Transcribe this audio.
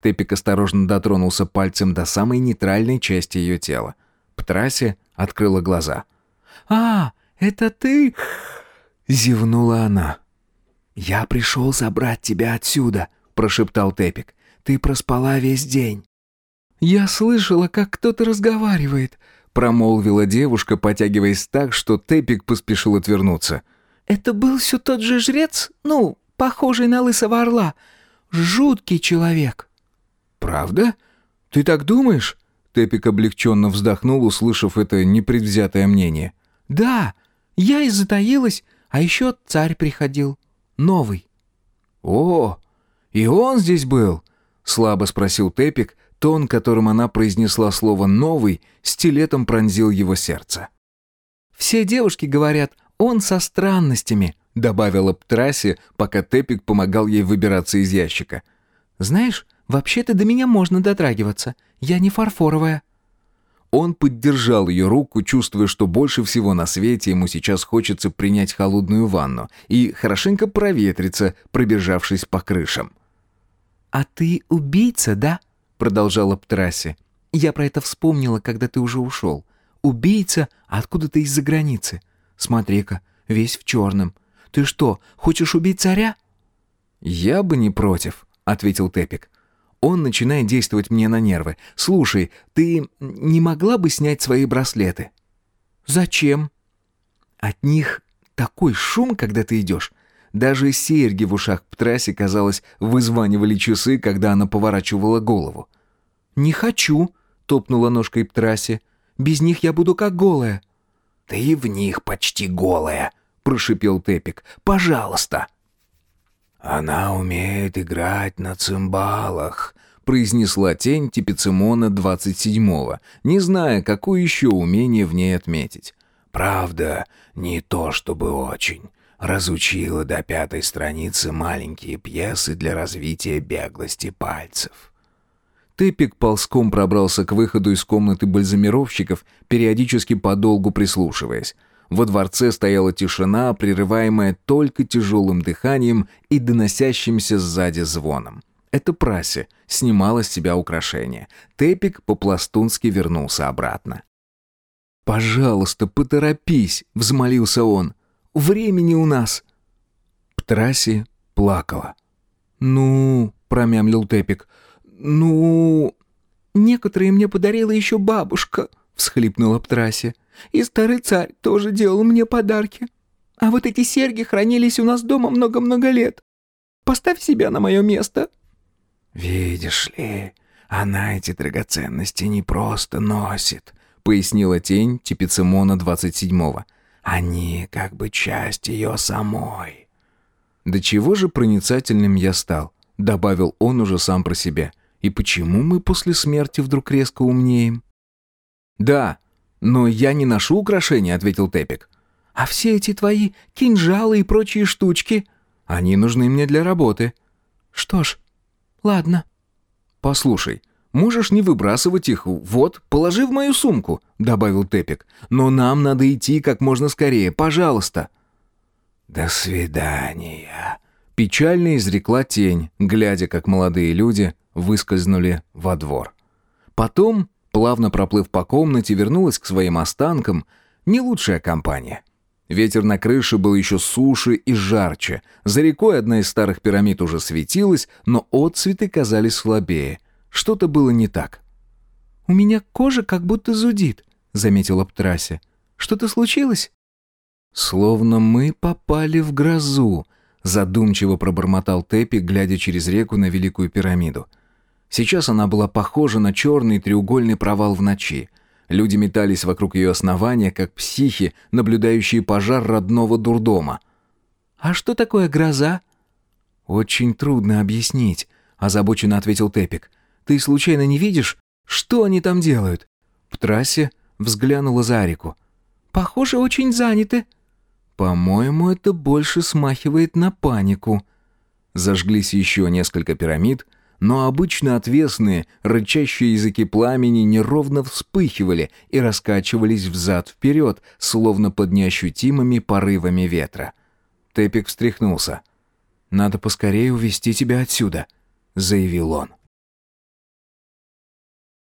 Тепик осторожно дотронулся пальцем до самой нейтральной части ее тела. Птрасси открыла глаза. «А, это ты?» — зевнула она. «Я пришел забрать тебя отсюда», — прошептал Тепик. «Ты проспала весь день». «Я слышала, как кто-то разговаривает», — промолвила девушка, потягиваясь так, что Тепик поспешил отвернуться. «Это был все тот же жрец? Ну, похожий на лысого орла. Жуткий человек». «Правда? Ты так думаешь?» Тепик облегченно вздохнул, услышав это непредвзятое мнение. «Да, я и затаилась, а еще царь приходил. Новый». «О, и он здесь был?» — слабо спросил Тепик. Тон, которым она произнесла слово «новый», стилетом пронзил его сердце. «Все девушки говорят, он со странностями», — добавила Птрасси, пока Тепик помогал ей выбираться из ящика. «Знаешь, вообще-то до меня можно дотрагиваться. Я не фарфоровая». Он поддержал ее руку, чувствуя, что больше всего на свете ему сейчас хочется принять холодную ванну и хорошенько проветриться, пробежавшись по крышам. «А ты убийца, да?» — продолжала Птрасси. «Я про это вспомнила, когда ты уже ушел. Убийца откуда-то из-за границы. Смотри-ка, весь в черном. Ты что, хочешь убить царя?» «Я бы не против», — ответил Тепик. «Он начинает действовать мне на нервы. Слушай, ты не могла бы снять свои браслеты?» «Зачем?» «От них такой шум, когда ты идешь. Даже серьги в ушах Птрасси, казалось, вызванивали часы, когда она поворачивала голову». «Не хочу», — топнула ножкой Птрасси. «Без них я буду как голая». «Ты и в них почти голая», — прошипел Тепик. «Пожалуйста». «Она умеет играть на цимбалах», — произнесла тень Типицимона 27-го, не зная, какое еще умение в ней отметить. «Правда, не то чтобы очень. Разучила до 5-й страницы маленькие пьесы для развития беглости пальцев». Тепик ползком пробрался к выходу из комнаты бальзамировщиков, периодически подолгу прислушиваясь. Во дворце стояла тишина, прерываемая только тяжелым дыханием и доносящимся сзади звоном. Это Прасси снимала с себя украшения. Тепик по-пластунски вернулся обратно. «Пожалуйста, поторопись», — взмолился он. «Времени у нас». Птрасси плакала. «Ну», — промямлил Тепик, — «ну...» «Некоторые мне подарила еще бабушка», — всхлипнула Птрасси. «И старый царь тоже делал мне подарки. А вот эти серьги хранились у нас дома много-много лет. Поставь себя на мое место». «Видишь ли, она эти драгоценности не просто носит», — пояснила тень Типицимона 27-го. «Они как бы часть ее самой». «Да чего же проницательным я стал», — добавил он уже сам про себя. «И почему мы после смерти вдруг резко умнеем?» «Да, но я не ношу украшения», — ответил Тепик. «А все эти твои кинжалы и прочие штучки?» «Они нужны мне для работы». «Что ж, ладно». «Послушай, можешь не выбрасывать их, вот, положи в мою сумку», — добавил Тепик. «Но нам надо идти как можно скорее, пожалуйста». «До свидания», — печально изрекла тень, глядя, как молодые люди выскользнули во двор. Потом, плавно проплыв по комнате, вернулась к своим останкам. Не лучшая компания. Ветер на крыше был еще суше и жарче. За рекой одна из старых пирамид уже светилась, но отцветы казались слабее. Что-то было не так. «У меня кожа как будто зудит», — заметила Птрасси. «Что-то случилось?» «Словно мы попали в грозу», — задумчиво пробормотал Тепик, глядя через реку на Великую пирамиду. Сейчас она была похожа на черный треугольный провал в ночи. Люди метались вокруг ее основания, как психи, наблюдающие пожар родного дурдома. «А что такое гроза?» «Очень трудно объяснить», — озабоченно ответил Тепик. «Ты случайно не видишь, что они там делают?» Птрасси взглянула за реку. «Похоже, очень заняты». «По-моему, это больше смахивает на панику». Зажглись еще несколько пирамид, но обычно отвесные, рычащие языки пламени неровно вспыхивали и раскачивались взад-вперед, словно под неощутимыми порывами ветра. Тепик встряхнулся. «Надо поскорее увести тебя отсюда», — заявил он.